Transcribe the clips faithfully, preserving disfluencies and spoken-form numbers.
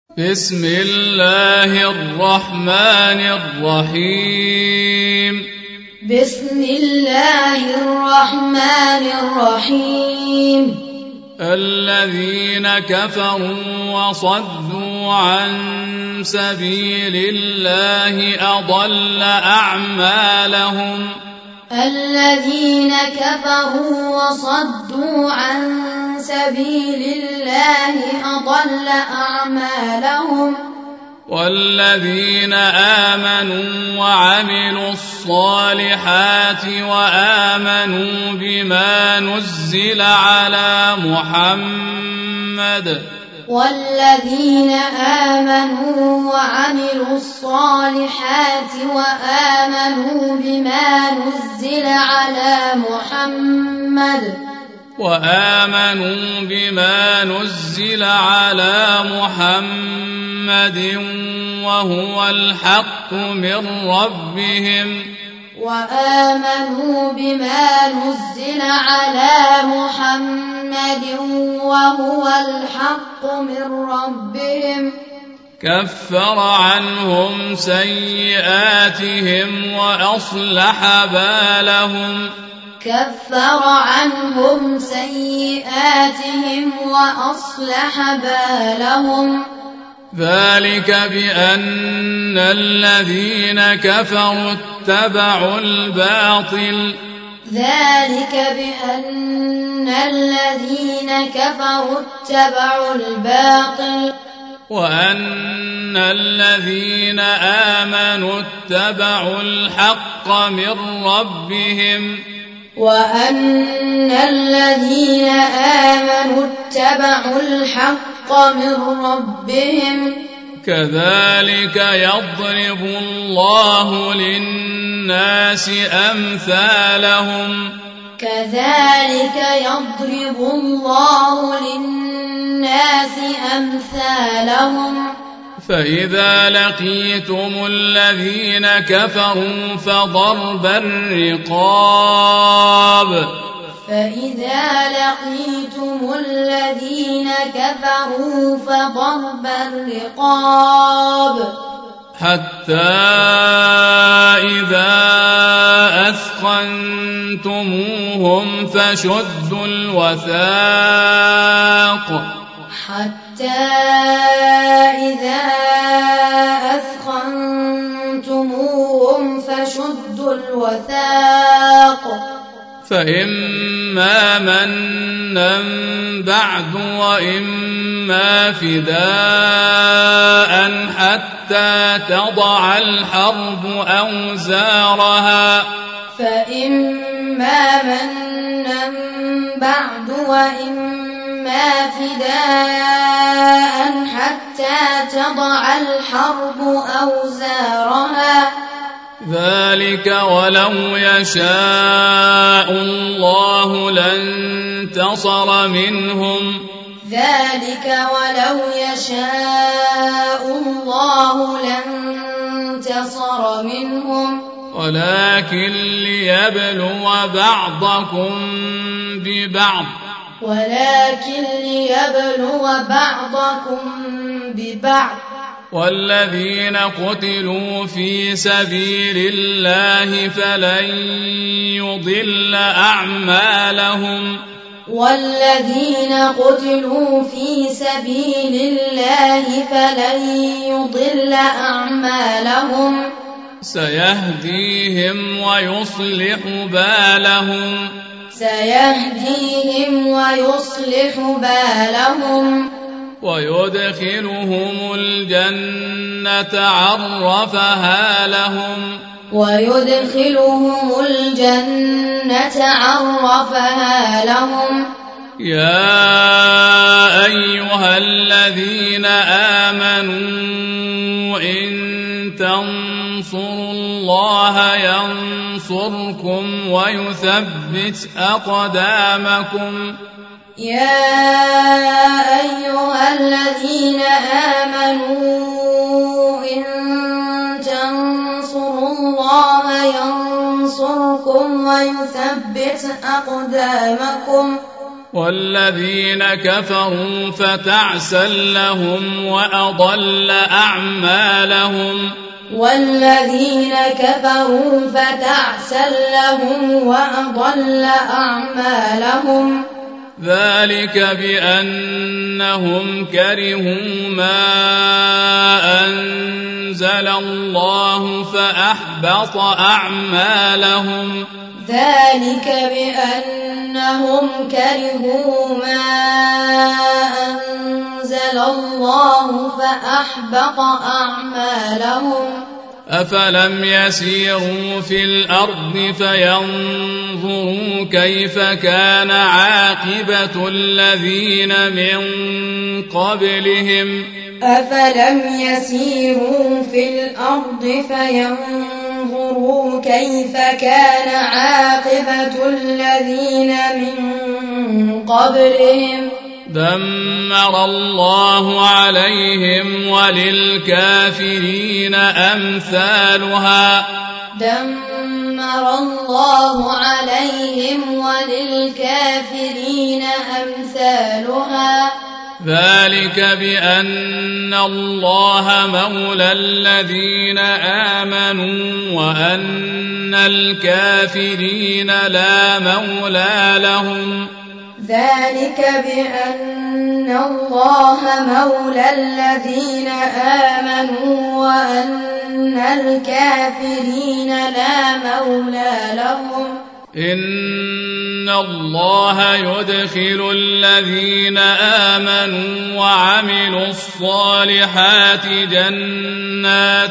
بسم الله الرحمن الرحيم بسم الله الرحمن الرحيم الذين كفروا وصدوا عن سبيل الله أضل أعمالهم الذين كفروا وصدوا عن سبيل الله أضل أعمالهم والذين آمنوا وعملوا الصالحات وآمنوا بما نزل على محمد والذين آمنوا وعملوا الصالحات وآمنوا بما نزل على محمد وآمنوا بما نزل على محمد وهو الحق من ربهم وآمنوا بما نزل على محمد وهو الحق من ربهم كفر عنهم سيئاتهم وأصلح بالهم كفر عنهم سيئاتهم وأصلح بالهم ذلك بأن الذين كفروا اتبعوا الباطل ذلك بأن الذين كفروا اتبعوا الباطل وأن الذين آمنوا اتبعوا الحق من ربهم وأن الذين آمنوا اتبعوا الحق من ربهم كذلك يضرب الله للناس أمثالهم كذلك يضرب الله للناس أمثالهم فإذا لقيتم الذين كفروا فضرب الرقاب فإذا لقيتم الذين كفروا فضرب الرقاب حتى إذا أثخنتموهم فشدوا الوثاق حتى إذا أثخنتموهم فشدوا الوثاق فإما منا بعد وإما فداء حتى تضع الحرب أوزارها فإما منا بعد وإما فداء حتى تضع الحرب أوزارها ذلك ولو يشاء الله لانتصر منهم ذلك ولو يشاء الله لانتصر منهم ولكن ليبلو بعضكم ببعض ولكن ليبلو بعضكم ببعض والذين قتلوا في سبيل الله فلن يضل أعمالهم والذين قتلوا في سبيل الله فلن يضل أعمالهم سيهديهم ويصلح بالهم سيهديهم ويصلح بالهم ويدخلهم الجنة عرفها لهم ويدخلهم الجنة عرفها لهم يا أيها الذين آمنوا إن تنصروا الله ينصركم ويثبت أقدامكم يا أيها الذين آمنوا إن تنصروا الله ينصركم ويثبت أقدامكم والذين كفروا فتعسا لهم وأضل أعمالهم والذين كفروا فتعسا لهم وأضل أعمالهم ذلك بأنهم كرهوا ما أنزل الله فأحبط أعمالهم ذلك بأنهم كرهوا ما أنزل الله فأحبط أعمالهم أفلم يسيروا في الأرض فينظروا كيف كان عاقبة الذين من قبلهم أفلم يسيروا في الأرض فينظروا كيف كان عاقبة الذين من قبلهم دمر الله عليهم وللكافرين أمثالها دمر الله عليهم وللكافرين أمثالها ذلك بأن الله مولى الذين آمنوا وأن الكافرين لا مولى لهم ذلك بأن الله مولى الذين آمنوا وأن الكافرين لا مولى لهم إن الله يدخل الذين آمنوا وعملوا الصالحات جنات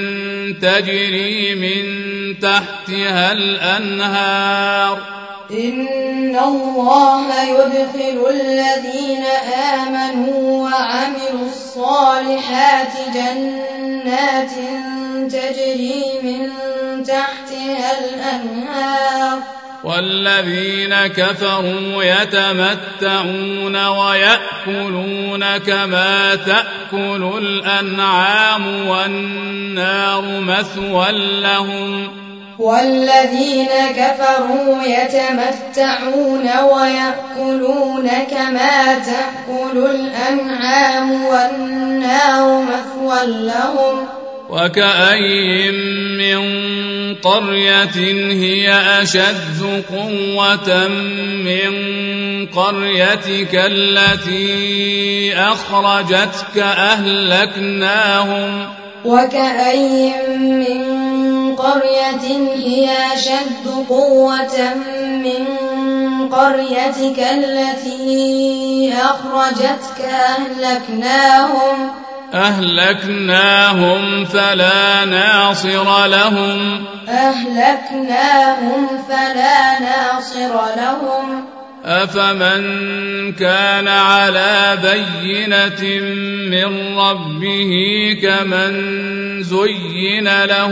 تجري من تحتها الأنهار إن الله يدخل الذين آمنوا وعملوا الصالحات جنات تجري من تحتها الأنهار والذين كفروا يتمتعون ويأكلون كما تأكل الأنعام والنار مثوى لهم والذين كفروا يتمتعون ويأكلون كما تأكل الأنعام والنار مثوى لهم وكأين من قرية هي أشد قوة من قريتك التي أخرجتك أهلكناهم وكأين من قرية هي أشد قوة من قريتك التي أخرجتك أهلكناهم أهلكناهم فلا ناصر لهم أهلكناهم فلا ناصر لهم أفمن كان على بينة من ربه كمن زين له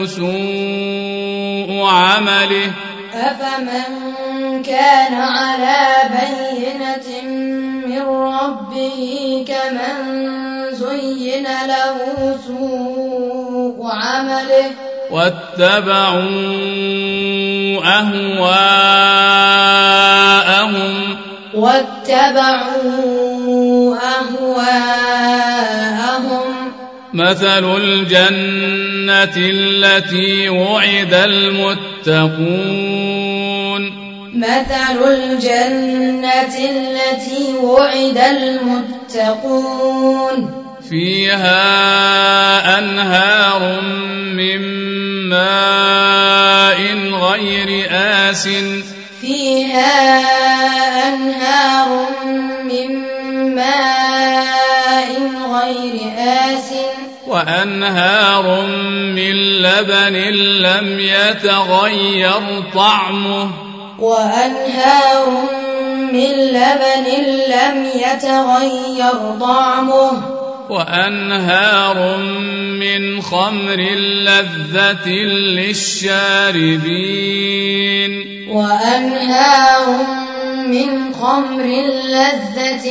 سوء عمله أفمن كان على بينة من ربه كمن زين له سوء عمله واتبعوا أهواءهم واتبعوا أهواءهم مثل الجنة التي وعد المتقون مثل الجنة التي وعد المتقون فيها أنهار من ماء غير آسٍ فيها أنهار من ماء غير آسٍ وأنهار من لبن لم يتغير طعمه وأنهار من لبن لم يتغير طعمه وأنهار من خمر لذة للشاربين وأنهار من خمر لذة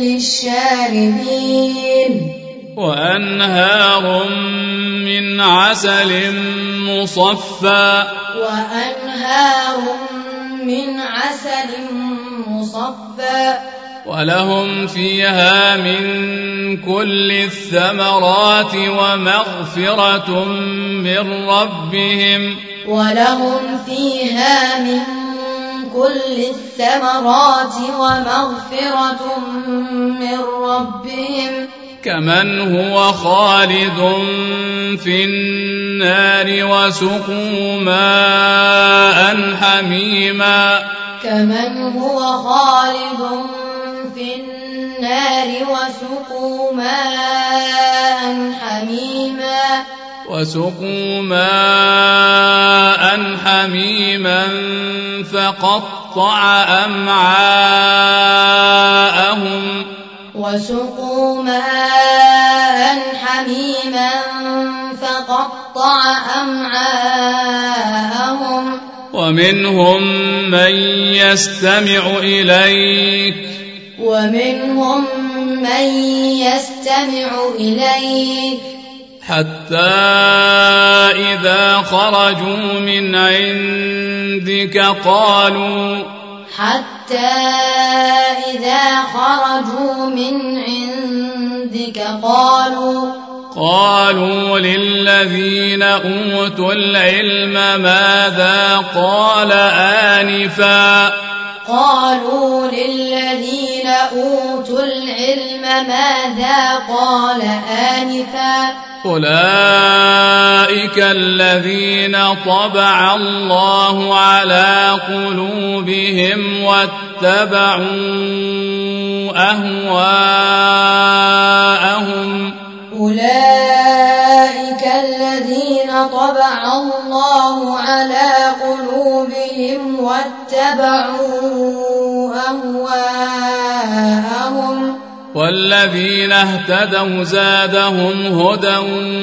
للشاربين وأنهار من عسل مصفى وأنهار من عسل مصفى ولهم فيها من كل الثمرات ومغفرة من ربهم ولهم فيها من كل الثمرات ومغفرة من ربهم كمن هو خالد في النار وسقوا ماء حميما كمن هو خالد في النار وسقوا ماء حميما وسقوا ماء حميما فقطع أمعاءهم وسقوا ماء حميما فقطع أمعاءهم ومنهم من يستمع إليك ومنهم من يستمع إليك حتى إذا خرجوا من عندك قالوا حتى إذا خرجوا من عندك قالوا قالوا للذين أوتوا العلم ماذا قال آنفا قالوا للذين أوتوا العلم ماذا قال آنفا أولئك الذين طبع الله على قلوبهم واتبعوا أهواءهم أولئك الذين طبع الله على قلوبهم واتبعوا أهواءهم والذين اهتدوا زادهم هدى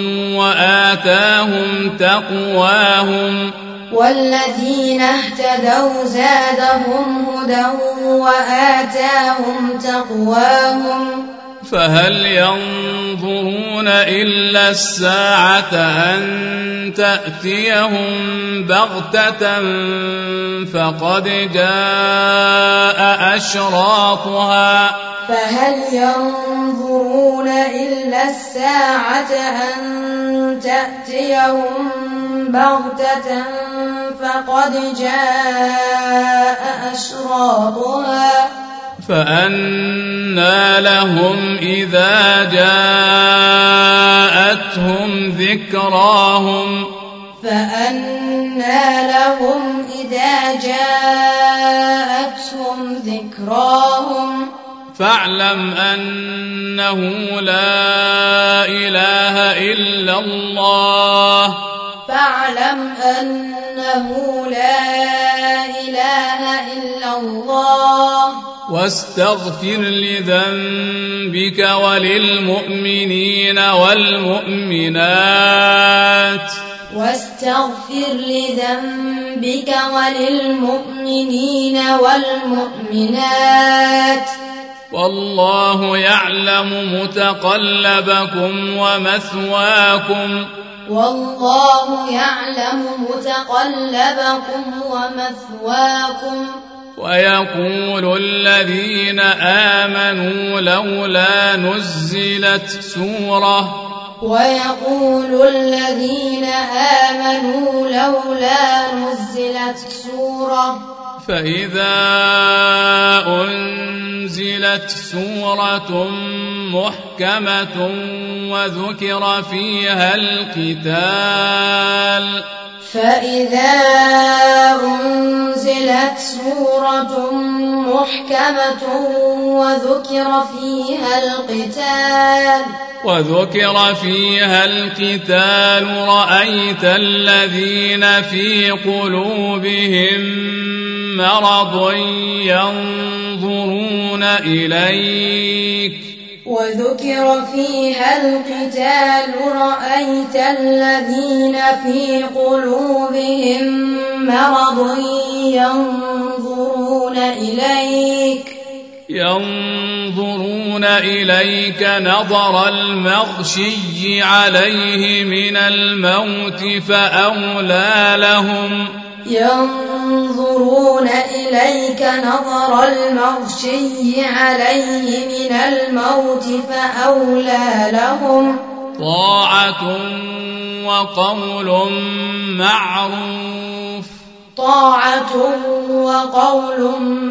وآتاهم تقواهم والذين اهتدوا زادهم هدى وآتاهم تقواهم فهل ينظرون إلا الساعة أن تأتيهم بغتة فقد جاء أشراطها فهل ينظرون إلا الساعة أن تأتيهم بغتة فقد جاء أشراطها فأنى لهم إذا جاءتهم ذكراهم فأنى لهم إذا جاءتهم ذكراهم فاعلم أنه لا إله إلا الله فاعلم أنه لا إله إلا الله واستغفر لذنبك وللمؤمنين والمؤمنات واستغفر لذنبك وللمؤمنين والمؤمنات والله يعلم متقلبكم ومثواكم والله يعلم متقلبكم ومثواكم ويقول الذين آمنوا لولا نزلت سورة ويقول الذين آمنوا لولا نزلت سورة فإذا أنزلت سورة محكمة وذكر فيها القتال فإذا أنزلت سورة محكمة وذكر فيها القتال وذكر فيها القتال رأيت الذين في قلوبهم مرض ينظرون إليك وذكر فيها القتال رأيت الذين في قلوبهم مرض ينظرون إليك ينظرون إليك نظر المغشي عليه من الموت فأولى لهم ينظرون إليك نظر المغشي عليه من الموت فأولى لهم طاعة وقول معروف طاعة وقول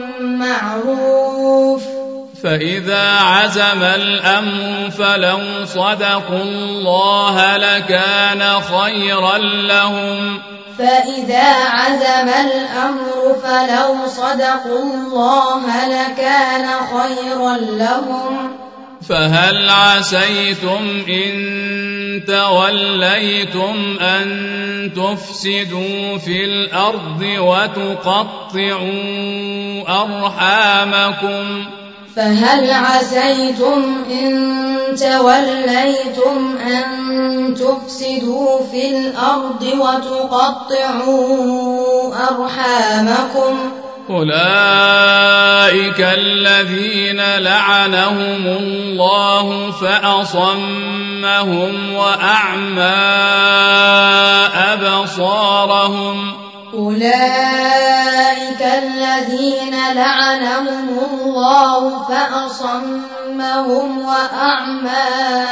معروف فإذا عزم الأمر فلو صدقوا الله لكان خيرا لهم فإذا عزم الأمر فلو صدقوا الله لكان خيرا لهم فهل عسيتم إن توليتم أن تفسدوا في الأرض وتقطعوا أرحامكم فهل عسيتم إن توليتم أن تفسدوا في الأرض وتقطعوا أرحامكم أولئك الذين لعنهم الله فأصمهم وأعمى أبصارهم أولئك الذين لعنهم الله فأصمهم وأعمى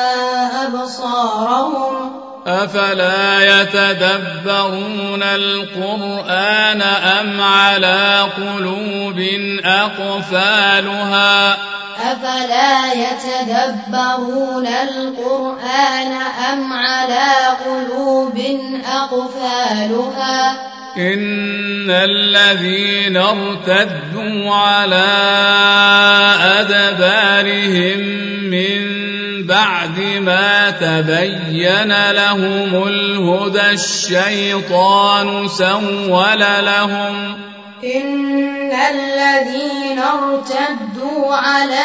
أبصارهم أفلا يتدبرون القرآن أم على قلوب أقفالها أفلا يتدبرون القرآن أم على قلوب أقفالها إن الذين ارتدوا على أدبارهم من بعد ما تبين لهم الهدى الشيطان سول لهم إن الذين ارتدوا على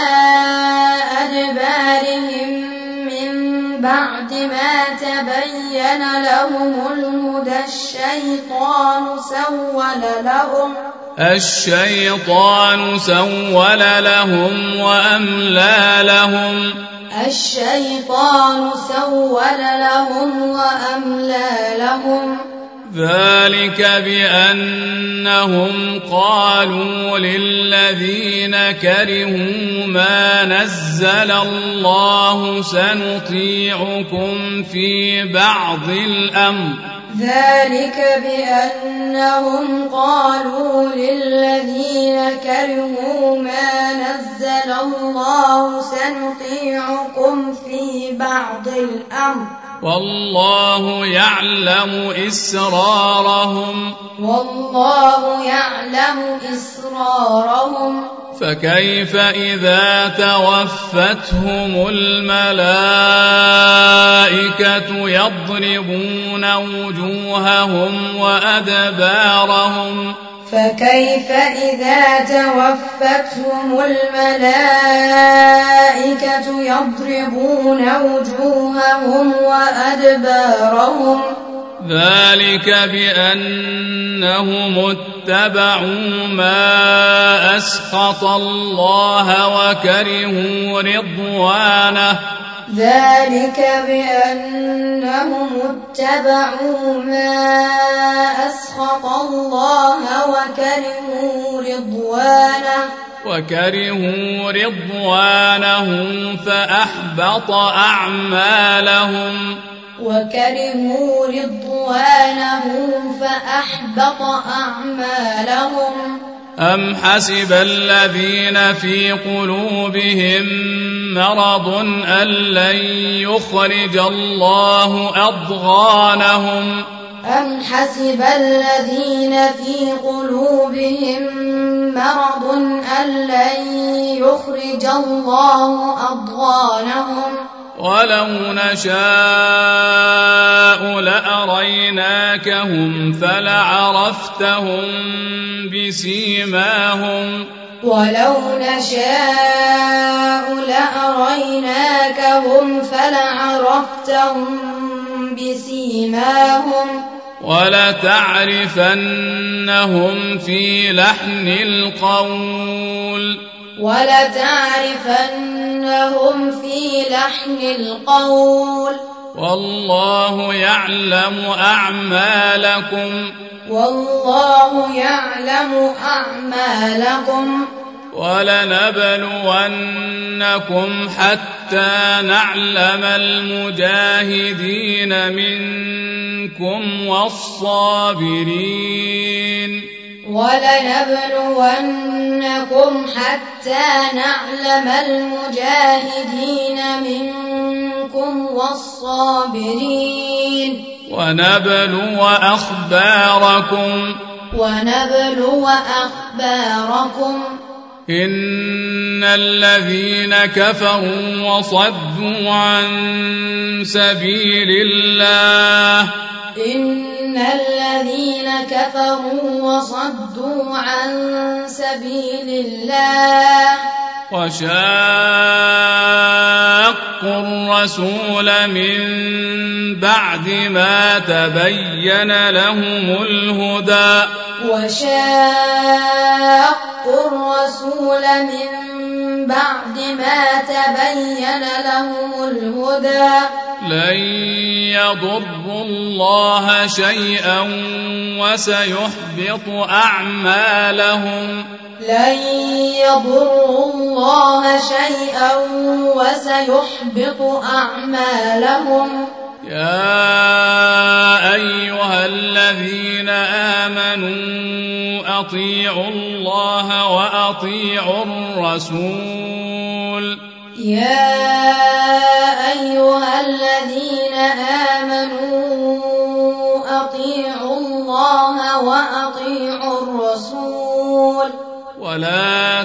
أدبارهم من بعد ما تبين لهم الهدى الشيطان سول لهم الشيطان سول لهم وأملى لهم الشيطان سول لهم وأملى لهم ذلك بأنهم قالوا للذين كرهوا ما نزل الله سنطيعكم في بعض الأمر ذلك بأنهم قالوا للذين كرهوا ما نزل الله سنطيعكم في بعض الأمر والله يعلم إسرارهم والله يعلم إسرارهم فكيف إذا توفتهم الملائكة يضربون وجوههم وأدبارهم فكيف إذا توفتهم الملائكة يضربون وجوههم وأدبارهم ذلك بأنهم اتبعوا ما أسخط الله وكرهوا رضوانه ذلك بأنهم اتبعوا ما أسخط الله وكرهوا رضوانه وكرهوا رضوانه فأحبط أعمالهم وكرهوا رضوانه فأحبط أعمالهم أم حسب الذين في قلوبهم مرض أن لن يخرج الله أضغانهم أم حسب الذين في قلوبهم مرض أن لن يخرج الله أضغانهم ولو نشاء لأريناكهم فلعرفتهم بسيماهم ولو نشاء لأريناكهم فلعرفتهم بسيماهم ولتعرفنهم في لحن القول ولتعرفنهم في لحن القول والله يعلم أعمالكم والله يعلم أعمالكم ولنبلونكم حتى نعلم المجاهدين منكم والصابرين ولنبلونكم حتى نعلم المجاهدين منكم والصابرين ونبلو أخباركم ونبلو أخباركم إن الذين كفروا وصدوا عن سبيل الله إن الذين كفروا وصدوا عن سبيل الله وشاقوا الرسول من بعد ما تبين لهم الهدى وشاقوا الرسول من بعد ما تبين لهم الهدى لن يضروا الله شيئا وسيحبط أعمالهم لن يضروا الله شيئا وسيحبط أعمالهم يا أيها الذين آمنوا أطيعوا الله وأطيعوا الرسول يا أيها الذين آمنوا أطيعوا الله وأطيعوا الرسول ولا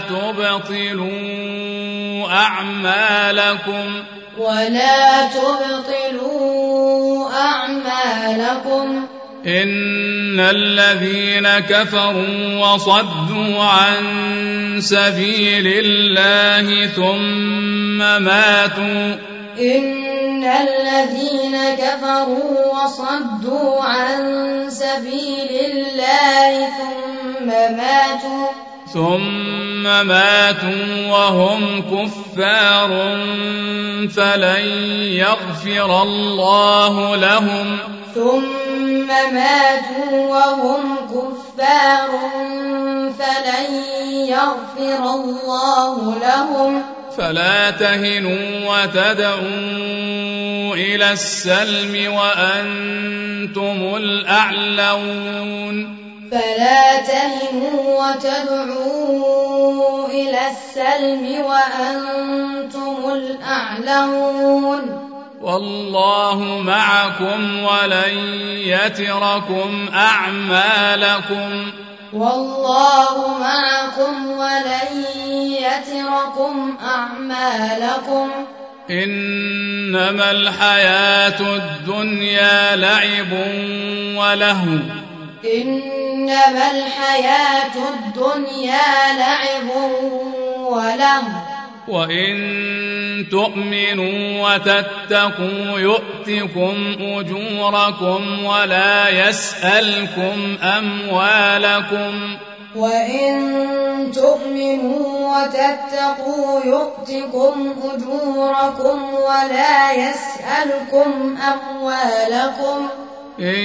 تبطلوا أعمالكم ولا تبطلوا أعمالكم إن الذين كفروا وصدوا عن سبيل الله ثم ماتوا إن الذين كفروا وصدوا عن سبيل الله ثم ماتوا ثم ماتوا وهم كفار فلن يغفر الله لهم ثم ماتوا وهم كفار فلن يغفر الله لهم فلا تهنوا وتدعوا إلى السلم وأنتم الأعلون فلا تهنوا وتدعوا إلى السلم وأنتم الأعلون والله معكم ولن يتركم أعمالكم والله معكم ولن يتركم أعمالكم إنما الحياة الدنيا لعب ولهو إنما الحياة الدنيا لعب ولهو وإن تؤمنوا وتتقوا يؤتكم أجوركم ولا يسألكم أموالكم وإن تؤمنوا وتتقوا يؤتكم أجوركم ولا يسألكم أموالكم إن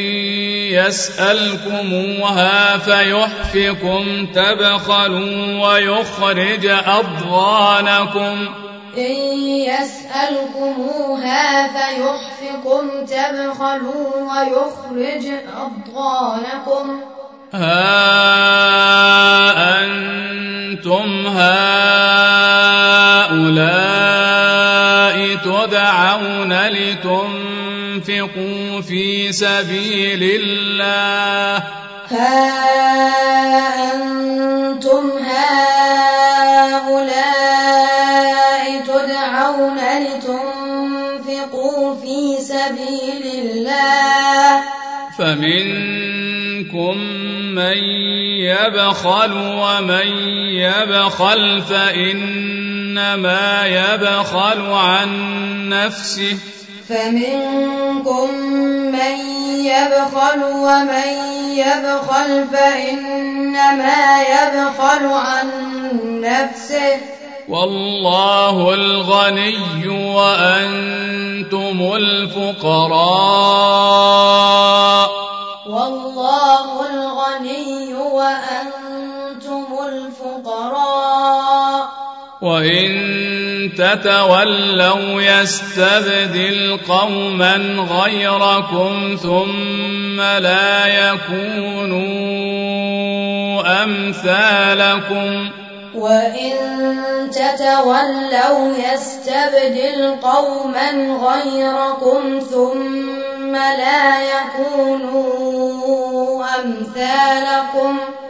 يسألكموها فيحفكم تبخلوا ويخرج أضغانكم إن يسألكموها فيحفكم تبخلوا ويخرج أضغانكم ها أنتم هؤلاء تدعون لتنفقوا في سبيل الله ها أنتم هؤلاء تدعون لتنفقوا في سبيل الله فمنكم من يبخل ومن يبخل فإنما يبخل عن نفسه فمنكم من يبخل ومن يبخل فإنما يبخل عن نفسه والله الغني وأنتم الفقراء والله الغني تتولوا يستبدل قوما غيركم ثم لا يكونوا أمثالكم وإن تتولوا يستبدل قوما غيركم ثم لا يكونوا أمثالكم